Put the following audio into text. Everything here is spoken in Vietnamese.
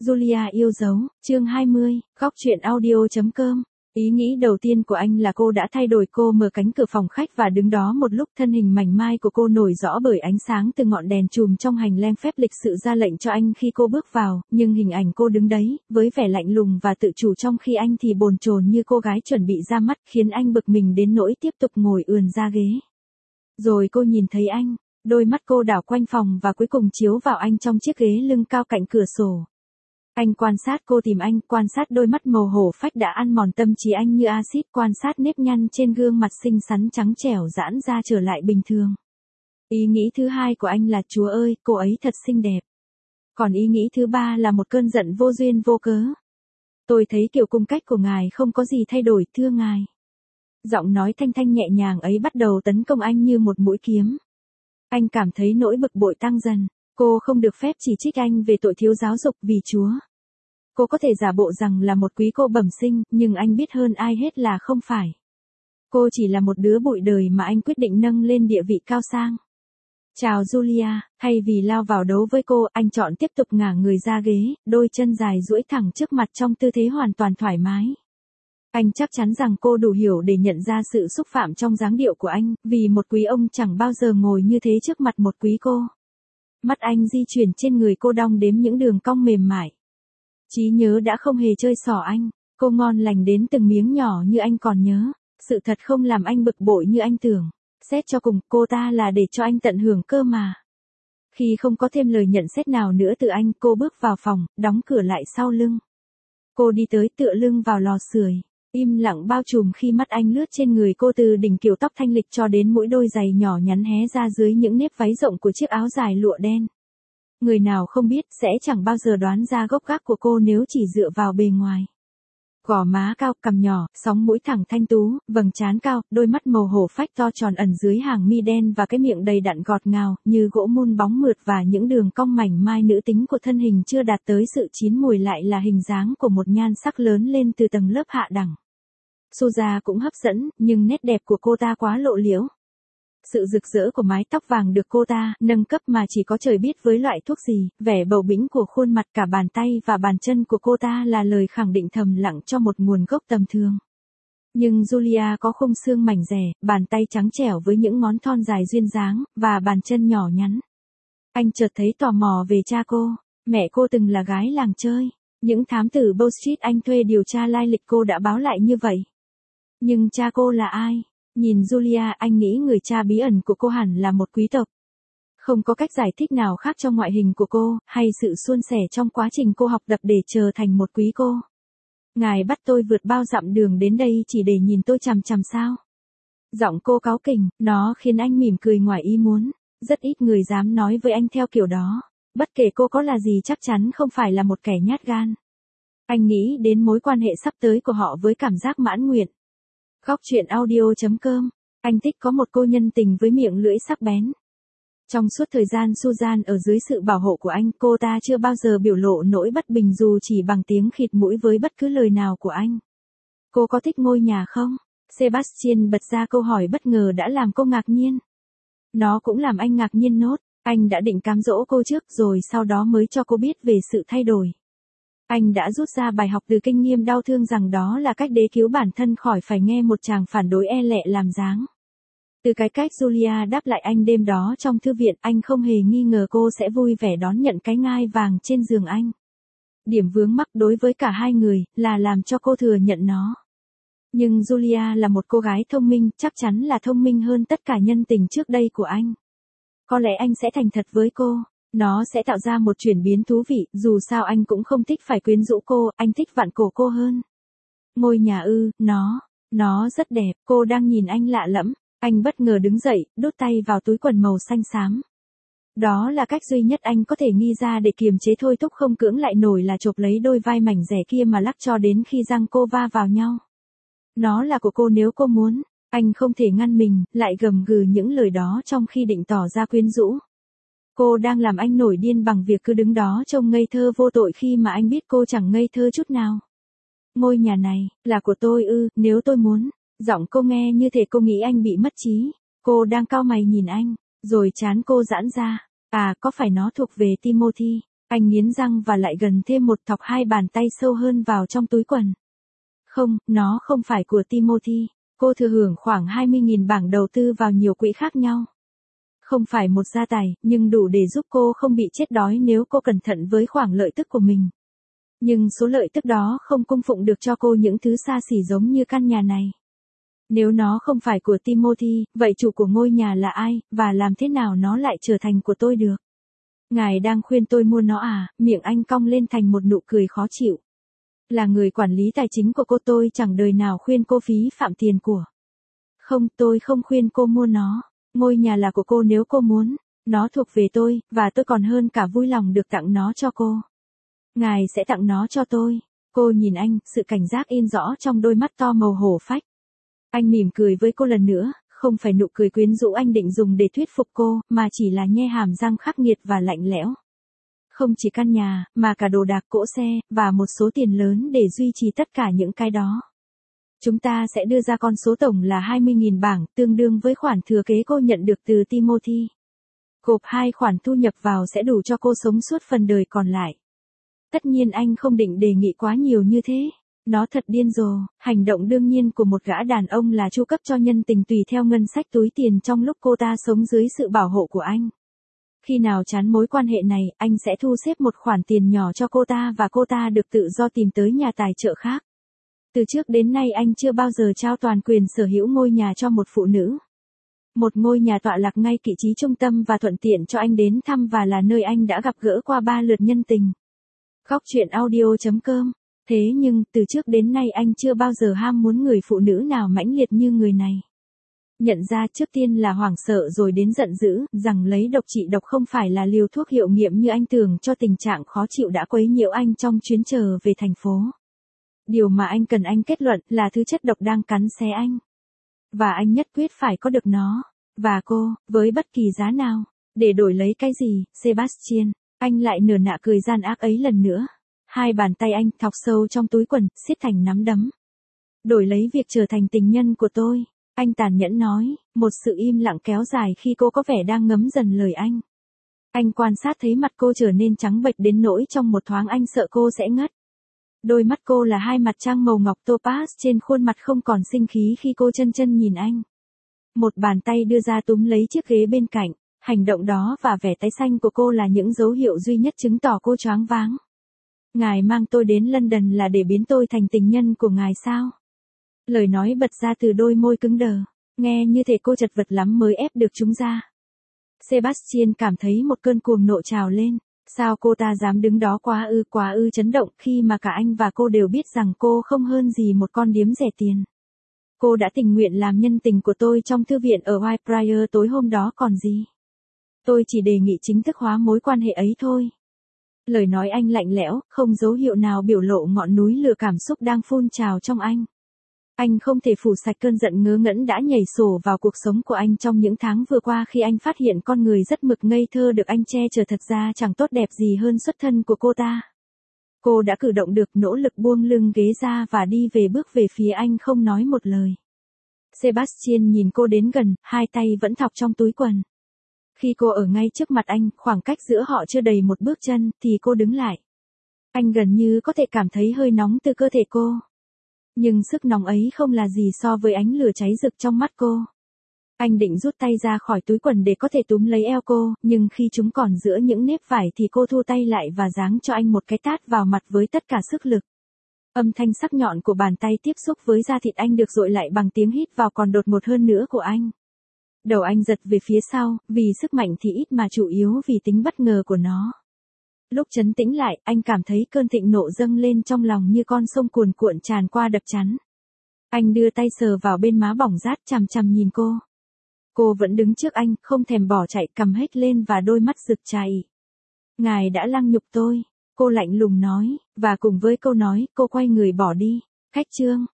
Julia yêu dấu, chương 20, góc truyện audio.com. Ý nghĩ đầu tiên của anh là cô đã thay đổi. Cô mở cánh cửa phòng khách và đứng đó một lúc, thân hình mảnh mai của cô nổi rõ bởi ánh sáng từ ngọn đèn chùm trong hành lang phép lịch sự ra lệnh cho anh khi cô bước vào, nhưng hình ảnh cô đứng đấy, với vẻ lạnh lùng và tự chủ trong khi anh thì bồn chồn như cô gái chuẩn bị ra mắt, khiến anh bực mình đến nỗi tiếp tục ngồi ườn ra ghế. Rồi cô nhìn thấy anh, đôi mắt cô đảo quanh phòng và cuối cùng chiếu vào anh trong chiếc ghế lưng cao cạnh cửa sổ. Anh quan sát cô, tìm anh, quan sát đôi mắt màu hổ phách đã ăn mòn tâm trí anh như axit, quan sát nếp nhăn trên gương mặt xinh xắn trắng trẻo giãn ra trở lại bình thường. Ý nghĩ thứ hai của anh là Chúa ơi, cô ấy thật xinh đẹp. Còn ý nghĩ thứ ba là một cơn giận vô duyên vô cớ. Tôi thấy kiểu cung cách của ngài không có gì thay đổi, thưa ngài. Giọng nói thanh thanh nhẹ nhàng ấy bắt đầu tấn công anh như một mũi kiếm. Anh cảm thấy nỗi bực bội tăng dần. Cô không được phép chỉ trích anh về tội thiếu giáo dục vì Chúa. Cô có thể giả bộ rằng là một quý cô bẩm sinh, nhưng anh biết hơn ai hết là không phải. Cô chỉ là một đứa bụi đời mà anh quyết định nâng lên địa vị cao sang. Chào Julia, thay vì lao vào đấu với cô, anh chọn tiếp tục ngả người ra ghế, đôi chân dài duỗi thẳng trước mặt trong tư thế hoàn toàn thoải mái. Anh chắc chắn rằng cô đủ hiểu để nhận ra sự xúc phạm trong dáng điệu của anh, vì một quý ông chẳng bao giờ ngồi như thế trước mặt một quý cô. Mắt anh di chuyển trên người cô, đong đếm những đường cong mềm mại. Trí nhớ đã không hề chơi xỏ anh, cô ngon lành đến từng miếng nhỏ như anh còn nhớ. Sự thật không làm anh bực bội như anh tưởng. Xét cho cùng, cô ta là để cho anh tận hưởng cơ mà. Khi không có thêm lời nhận xét nào nữa từ anh, cô bước vào phòng, đóng cửa lại sau lưng. Cô đi tới tựa lưng vào lò sưởi, im lặng bao trùm khi mắt anh lướt trên người cô từ đỉnh kiểu tóc thanh lịch cho đến mũi đôi giày nhỏ nhắn hé ra dưới những nếp váy rộng của chiếc áo dài lụa đen. Người nào không biết sẽ chẳng bao giờ đoán ra gốc gác của cô nếu chỉ dựa vào bề ngoài. Gò má cao, cằm nhỏ, sóng mũi thẳng thanh tú, vầng trán cao, đôi mắt màu hổ phách to tròn ẩn dưới hàng mi đen và cái miệng đầy đặn ngọt ngào, như gỗ mun bóng mượt và những đường cong mảnh mai nữ tính của thân hình chưa đạt tới sự chín mùi lại là hình dáng của một nhan sắc lớn lên từ tầng lớp hạ đẳng. Suza cũng hấp dẫn, nhưng nét đẹp của cô ta quá lộ liễu. Sự rực rỡ của mái tóc vàng được cô ta nâng cấp mà chỉ có trời biết với loại thuốc gì, vẻ bầu bĩnh của khuôn mặt, cả bàn tay và bàn chân của cô ta là lời khẳng định thầm lặng cho một nguồn gốc tầm thường. Nhưng Julia có khung xương mảnh dẻ, bàn tay trắng trẻo với những ngón thon dài duyên dáng, và bàn chân nhỏ nhắn. Anh chợt thấy tò mò về cha cô. Mẹ cô từng là gái làng chơi. Những thám tử Bow Street anh thuê điều tra lai lịch cô đã báo lại như vậy. Nhưng cha cô là ai? Nhìn Julia, anh nghĩ người cha bí ẩn của cô hẳn là một quý tộc. Không có cách giải thích nào khác cho ngoại hình của cô, hay sự suôn sẻ trong quá trình cô học tập để trở thành một quý cô. Ngài bắt tôi vượt bao dặm đường đến đây chỉ để nhìn tôi chằm chằm sao? Giọng cô cáu kỉnh, nó khiến anh mỉm cười ngoài ý muốn. Rất ít người dám nói với anh theo kiểu đó. Bất kể cô có là gì chắc chắn không phải là một kẻ nhát gan. Anh nghĩ đến mối quan hệ sắp tới của họ với cảm giác mãn nguyện. Góc truyện audio.com. Anh thích có một cô nhân tình với miệng lưỡi sắc bén. Trong suốt thời gian Susan ở dưới sự bảo hộ của anh, cô ta chưa bao giờ biểu lộ nỗi bất bình dù chỉ bằng tiếng khịt mũi với bất cứ lời nào của anh. Cô có thích ngôi nhà không? Sebastian bật ra câu hỏi bất ngờ đã làm cô ngạc nhiên. Nó cũng làm anh ngạc nhiên nốt. Anh đã định cám dỗ cô trước rồi sau đó mới cho cô biết về sự thay đổi. Anh đã rút ra bài học từ kinh nghiệm đau thương rằng đó là cách để cứu bản thân khỏi phải nghe một chàng phản đối e lệ làm dáng. Từ cái cách Julia đáp lại anh đêm đó trong thư viện, anh không hề nghi ngờ cô sẽ vui vẻ đón nhận cái ngai vàng trên giường anh. Điểm vướng mắc đối với cả hai người là làm cho cô thừa nhận nó. Nhưng Julia là một cô gái thông minh, chắc chắn là thông minh hơn tất cả nhân tình trước đây của anh. Có lẽ anh sẽ thành thật với cô. Nó sẽ tạo ra một chuyển biến thú vị, dù sao anh cũng không thích phải quyến rũ cô, anh thích vặn cổ cô hơn. Ngôi nhà ư, nó rất đẹp, cô đang nhìn anh lạ lẫm. Anh bất ngờ đứng dậy, đút tay vào túi quần màu xanh xám. Đó là cách duy nhất anh có thể nghĩ ra để kiềm chế thôi thúc không cưỡng lại nổi là chộp lấy đôi vai mảnh dẻ kia mà lắc cho đến khi răng cô va vào nhau. Nó là của cô nếu cô muốn. Anh không thể ngăn mình, lại gầm gừ những lời đó trong khi định tỏ ra quyến rũ. Cô đang làm anh nổi điên bằng việc cứ đứng đó trông ngây thơ vô tội khi mà anh biết cô chẳng ngây thơ chút nào. Ngôi nhà này, là của tôi ư, nếu tôi muốn. Giọng cô nghe như thể cô nghĩ anh bị mất trí. Cô đang cau mày nhìn anh, rồi trán cô giãn ra. À, có phải nó thuộc về Timothy? Anh nghiến răng và lại gần thêm một thọc hai bàn tay sâu hơn vào trong túi quần. Không, nó không phải của Timothy. Cô thừa hưởng khoảng 20.000 bảng đầu tư vào nhiều quỹ khác nhau. Không phải một gia tài, nhưng đủ để giúp cô không bị chết đói nếu cô cẩn thận với khoản lợi tức của mình. Nhưng số lợi tức đó không cung phụng được cho cô những thứ xa xỉ giống như căn nhà này. Nếu nó không phải của Timothy, vậy chủ của ngôi nhà là ai, và làm thế nào nó lại trở thành của tôi được? Ngài đang khuyên tôi mua nó à? Miệng anh cong lên thành một nụ cười khó chịu. Là người quản lý tài chính của cô, tôi chẳng đời nào khuyên cô phí phạm tiền của. Không, tôi không khuyên cô mua nó. Ngôi nhà là của cô nếu cô muốn. Nó thuộc về tôi, và tôi còn hơn cả vui lòng được tặng nó cho cô. Ngài sẽ tặng nó cho tôi. Cô nhìn anh, sự cảnh giác in rõ trong đôi mắt to màu hổ phách. Anh mỉm cười với cô lần nữa, không phải nụ cười quyến rũ anh định dùng để thuyết phục cô, mà chỉ là nhe hàm răng khắc nghiệt và lạnh lẽo. Không chỉ căn nhà, mà cả đồ đạc, cỗ xe, và một số tiền lớn để duy trì tất cả những cái đó. Chúng ta sẽ đưa ra con số tổng là 20.000 bảng, tương đương với khoản thừa kế cô nhận được từ Timothy. Gộp hai khoản thu nhập vào sẽ đủ cho cô sống suốt phần đời còn lại. Tất nhiên anh không định đề nghị quá nhiều như thế. Nó thật điên rồ, hành động đương nhiên của một gã đàn ông là chu cấp cho nhân tình tùy theo ngân sách túi tiền trong lúc cô ta sống dưới sự bảo hộ của anh. Khi nào chán mối quan hệ này, anh sẽ thu xếp một khoản tiền nhỏ cho cô ta và cô ta được tự do tìm tới nhà tài trợ khác. Từ trước đến nay anh chưa bao giờ trao toàn quyền sở hữu ngôi nhà cho một phụ nữ. Một ngôi nhà tọa lạc ngay vị trí trung tâm và thuận tiện cho anh đến thăm và là nơi anh đã gặp gỡ qua 3 lượt nhân tình. Góc truyện audio.com. Thế nhưng, từ trước đến nay anh chưa bao giờ ham muốn người phụ nữ nào mãnh liệt như người này. Nhận ra trước tiên là hoảng sợ rồi đến giận dữ, rằng lấy độc trị độc không phải là liều thuốc hiệu nghiệm như anh tưởng cho tình trạng khó chịu đã quấy nhiễu anh trong chuyến trở về thành phố. Điều mà anh cần anh kết luận là thứ chất độc đang cắn xé anh. Và anh nhất quyết phải có được nó. Và cô, với bất kỳ giá nào. Để đổi lấy cái gì, Sebastian? Anh lại nửa nạ cười gian ác ấy lần nữa. Hai bàn tay anh thọc sâu trong túi quần, siết thành nắm đấm. Đổi lấy việc trở thành tình nhân của tôi. Anh tàn nhẫn nói, một sự im lặng kéo dài khi cô có vẻ đang ngấm dần lời anh. Anh quan sát thấy mặt cô trở nên trắng bệch đến nỗi trong một thoáng anh sợ cô sẽ ngất. Đôi mắt cô là hai mặt trăng màu ngọc topaz trên khuôn mặt không còn sinh khí khi cô chân chân nhìn anh. Một bàn tay đưa ra túm lấy chiếc ghế bên cạnh, hành động đó và vẻ tái xanh của cô là những dấu hiệu duy nhất chứng tỏ cô choáng váng. Ngài mang tôi đến London là để biến tôi thành tình nhân của ngài sao? Lời nói bật ra từ đôi môi cứng đờ, nghe như thể cô chật vật lắm mới ép được chúng ra. Sebastian cảm thấy một cơn cuồng nộ trào lên. Sao cô ta dám đứng đó quá ư chấn động khi mà cả anh và cô đều biết rằng cô không hơn gì một con điếm rẻ tiền. Cô đã tình nguyện làm nhân tình của tôi trong thư viện ở Whitefriars tối hôm đó còn gì. Tôi chỉ đề nghị chính thức hóa mối quan hệ ấy thôi. Lời nói anh lạnh lẽo, không dấu hiệu nào biểu lộ ngọn núi lửa cảm xúc đang phun trào trong anh. Anh không thể phủ sạch cơn giận ngớ ngẩn đã nhảy sổ vào cuộc sống của anh trong những tháng vừa qua khi anh phát hiện con người rất mực ngây thơ được anh che chở thật ra chẳng tốt đẹp gì hơn xuất thân của cô ta. Cô đã cử động được, nỗ lực buông lưng ghế ra và đi về bước về phía anh không nói một lời. Sebastian nhìn cô đến gần, hai tay vẫn thọc trong túi quần. Khi cô ở ngay trước mặt anh, khoảng cách giữa họ chưa đầy một bước chân, thì cô đứng lại. Anh gần như có thể cảm thấy hơi nóng từ cơ thể cô. Nhưng sức nóng ấy không là gì so với ánh lửa cháy rực trong mắt cô. Anh định rút tay ra khỏi túi quần để có thể túm lấy eo cô, nhưng khi chúng còn giữa những nếp vải thì cô thu tay lại và giáng cho anh một cái tát vào mặt với tất cả sức lực. Âm thanh sắc nhọn của bàn tay tiếp xúc với da thịt anh được dội lại bằng tiếng hít vào còn đột ngột hơn nữa của anh. Đầu anh giật về phía sau, vì sức mạnh thì ít mà chủ yếu vì tính bất ngờ của nó. Lúc trấn tĩnh lại, anh cảm thấy cơn thịnh nộ dâng lên trong lòng như con sông cuồn cuộn tràn qua đập chắn. Anh đưa tay sờ vào bên má bỏng rát chằm chằm nhìn cô. Cô vẫn đứng trước anh, không thèm bỏ chạy, cầm hết lên và đôi mắt rực cháy. Ngài đã lăng nhục tôi, cô lạnh lùng nói, và cùng với câu nói, cô quay người bỏ đi. Khách trương,